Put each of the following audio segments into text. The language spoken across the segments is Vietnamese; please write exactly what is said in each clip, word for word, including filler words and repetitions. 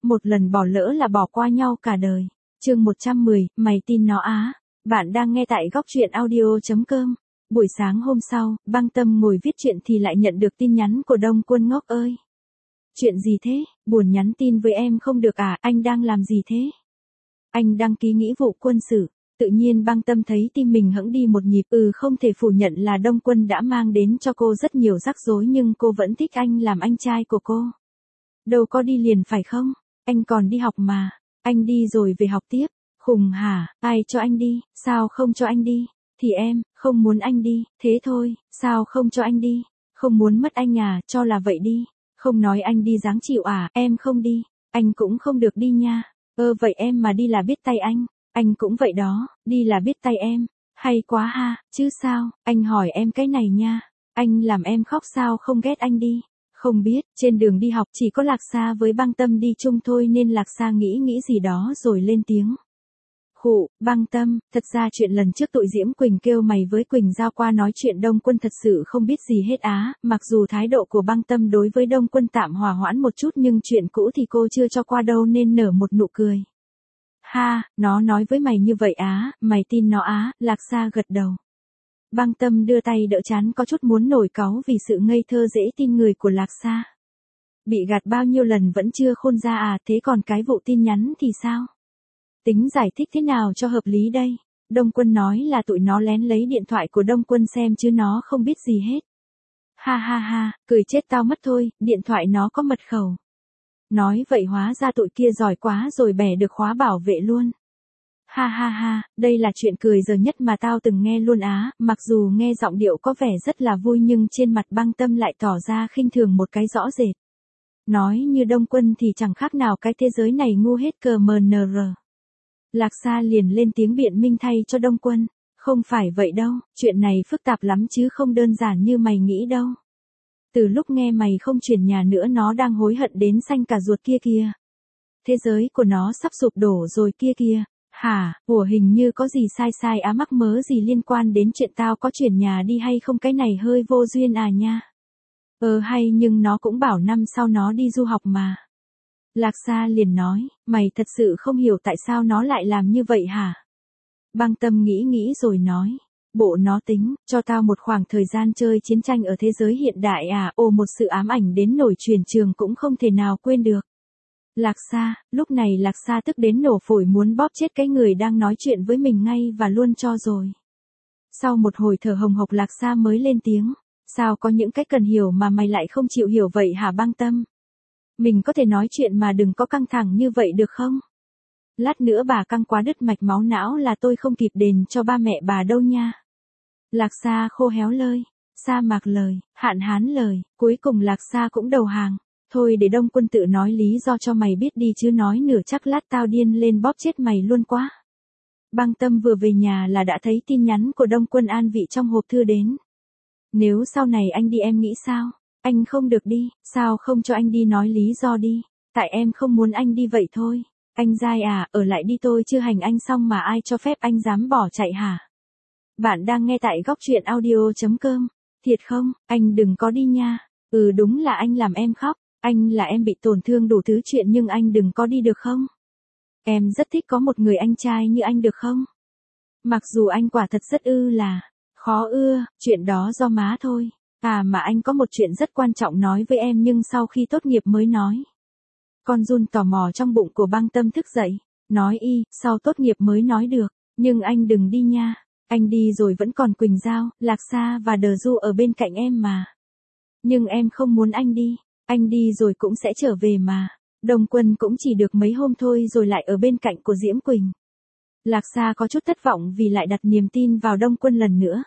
một lần bỏ lỡ là bỏ qua nhau cả đời. Chương một trăm mười, mày tin nó á. Bạn đang nghe tại góc truyện audio chấm com. Buổi sáng hôm sau, Băng Tâm ngồi viết truyện thì lại nhận được tin nhắn của Đông Quân. Ngốc ơi! Chuyện gì thế? Buồn nhắn tin với em không được à? Anh đang làm gì thế? Anh đăng ký nghĩa vụ quân sự. Tự nhiên Băng Tâm thấy tim mình hững đi một nhịp. Ừ, không thể phủ nhận là Đông Quân đã mang đến cho cô rất nhiều rắc rối, nhưng cô vẫn thích anh làm anh trai của cô. Đâu có đi liền phải không? Anh còn đi học mà. Anh đi rồi về học tiếp. Khùng hả? Ai cho anh đi? Sao không cho anh đi? Thì em, không muốn anh đi, thế thôi. Sao không cho anh đi? Không muốn mất anh à, cho là vậy đi. Không nói anh đi dáng chịu à, em không đi. Anh cũng không được đi nha. Ơ vậy em mà đi là biết tay anh. Anh cũng vậy đó, đi là biết tay em. Hay quá ha, chứ sao? Anh hỏi em cái này nha. Anh làm em khóc sao không ghét anh đi? Không biết, trên đường đi học chỉ có Lạc Sa với Băng Tâm đi chung thôi nên Lạc Sa nghĩ nghĩ gì đó rồi lên tiếng. Khụ, Băng Tâm, thật ra chuyện lần trước tụi Diễm Quỳnh kêu mày với Quỳnh Giao qua nói chuyện Đông Quân thật sự không biết gì hết á, mặc dù thái độ của Băng Tâm đối với Đông Quân tạm hòa hoãn một chút nhưng chuyện cũ thì cô chưa cho qua đâu nên nở một nụ cười. Ha, nó nói với mày như vậy á, mày tin nó á, Lạc Sa gật đầu. Băng Tâm đưa tay đỡ trán có chút muốn nổi cáu vì sự ngây thơ dễ tin người của Lạc Sa. Bị gạt bao nhiêu lần vẫn chưa khôn ra à, thế còn cái vụ tin nhắn thì sao? Tính giải thích thế nào cho hợp lý đây? Đông Quân nói là tụi nó lén lấy điện thoại của Đông Quân xem chứ nó không biết gì hết. Ha ha ha, cười chết tao mất thôi, điện thoại nó có mật khẩu. Nói vậy hóa ra tụi kia giỏi quá rồi bẻ được khóa bảo vệ luôn. Ha ha ha, đây là chuyện cười giờ nhất mà tao từng nghe luôn á, mặc dù nghe giọng điệu có vẻ rất là vui nhưng trên mặt Băng Tâm lại tỏ ra khinh thường một cái rõ rệt. Nói như Đông Quân thì chẳng khác nào cái thế giới này ngu hết cờ mờ nờ rờ. Lạc Sa liền lên tiếng biện minh thay cho Đông Quân. Không phải vậy đâu, chuyện này phức tạp lắm chứ không đơn giản như mày nghĩ đâu. Từ lúc nghe mày không chuyển nhà nữa nó đang hối hận đến xanh cả ruột kia kìa. Thế giới của nó sắp sụp đổ rồi kia kìa. Hả, ủa hình như có gì sai sai á, mắc mớ gì liên quan đến chuyện tao có chuyển nhà đi hay không, cái này hơi vô duyên à nha. Ờ hay nhưng nó cũng bảo năm sau nó đi du học mà. Lạc Sa liền nói, mày thật sự không hiểu tại sao nó lại làm như vậy hả? Băng Tâm nghĩ nghĩ rồi nói, bộ nó tính, cho tao một khoảng thời gian chơi chiến tranh ở thế giới hiện đại à, ồ một sự ám ảnh đến nổi truyền trường cũng không thể nào quên được. Lạc Sa, lúc này Lạc Sa tức đến nổ phổi muốn bóp chết cái người đang nói chuyện với mình ngay và luôn cho rồi. Sau một hồi thở hồng hộc Lạc Sa mới lên tiếng, sao có những cái cần hiểu mà mày lại không chịu hiểu vậy hả Băng Tâm? Mình có thể nói chuyện mà đừng có căng thẳng như vậy được không? Lát nữa bà căng quá đứt mạch máu não là tôi không kịp đền cho ba mẹ bà đâu nha. Lạc Sa khô héo lời, sa mạc lời, hạn hán lời, cuối cùng Lạc Sa cũng đầu hàng. Thôi để Đông Quân tự nói lý do cho mày biết đi chứ nói nửa chắc lát tao điên lên bóp chết mày luôn quá. Băng Tâm vừa về nhà là đã thấy tin nhắn của Đông Quân an vị trong hộp thư đến. Nếu sau này anh đi em nghĩ sao? Anh không được đi, sao không cho anh đi nói lý do đi, tại em không muốn anh đi vậy thôi. Anh dai à, ở lại đi tôi chưa hành anh xong mà ai cho phép anh dám bỏ chạy hả? Bạn đang nghe tại góc truyện audio chấm com. Thiệt không, anh đừng có đi nha. Ừ đúng là anh làm em khóc, anh là em bị tổn thương đủ thứ chuyện nhưng anh đừng có đi được không? Em rất thích có một người anh trai như anh được không? Mặc dù anh quả thật rất ư là khó ưa, chuyện đó do má thôi. À mà anh có một chuyện rất quan trọng nói với em nhưng sau khi tốt nghiệp mới nói. Con run tò mò trong bụng của Băng Tâm thức dậy, nói y, sau tốt nghiệp mới nói được, nhưng anh đừng đi nha, anh đi rồi vẫn còn Quỳnh Giao, Lạc Sa và Đờ Du ở bên cạnh em mà. Nhưng em không muốn anh đi, anh đi rồi cũng sẽ trở về mà, Đông Quân cũng chỉ được mấy hôm thôi rồi lại ở bên cạnh của Diễm Quỳnh. Lạc Sa có chút thất vọng vì lại đặt niềm tin vào Đông Quân lần nữa.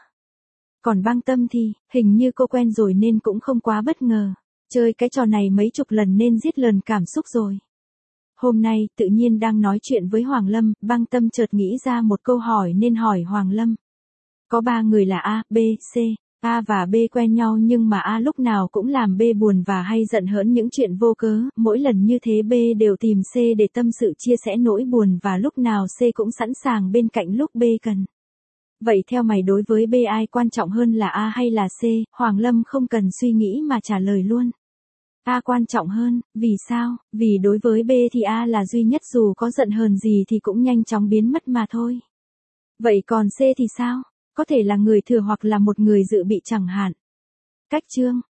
Còn Băng Tâm thì, hình như cô quen rồi nên cũng không quá bất ngờ. Chơi cái trò này mấy chục lần nên giết lờn cảm xúc rồi. Hôm nay, tự nhiên đang nói chuyện với Hoàng Lâm, Băng Tâm chợt nghĩ ra một câu hỏi nên hỏi Hoàng Lâm. Có ba người là A, B, C. A và B quen nhau nhưng mà A lúc nào cũng làm B buồn và hay giận hỡn những chuyện vô cớ, mỗi lần như thế B đều tìm C để tâm sự chia sẻ nỗi buồn và lúc nào C cũng sẵn sàng bên cạnh lúc B cần. Vậy theo mày đối với B ai quan trọng hơn là A hay là C? Hoàng Lâm không cần suy nghĩ mà trả lời luôn. A quan trọng hơn, vì sao? Vì đối với B thì A là duy nhất dù có giận hờn gì thì cũng nhanh chóng biến mất mà thôi. Vậy còn C thì sao? Có thể là người thừa hoặc là một người dự bị chẳng hạn. Cách chương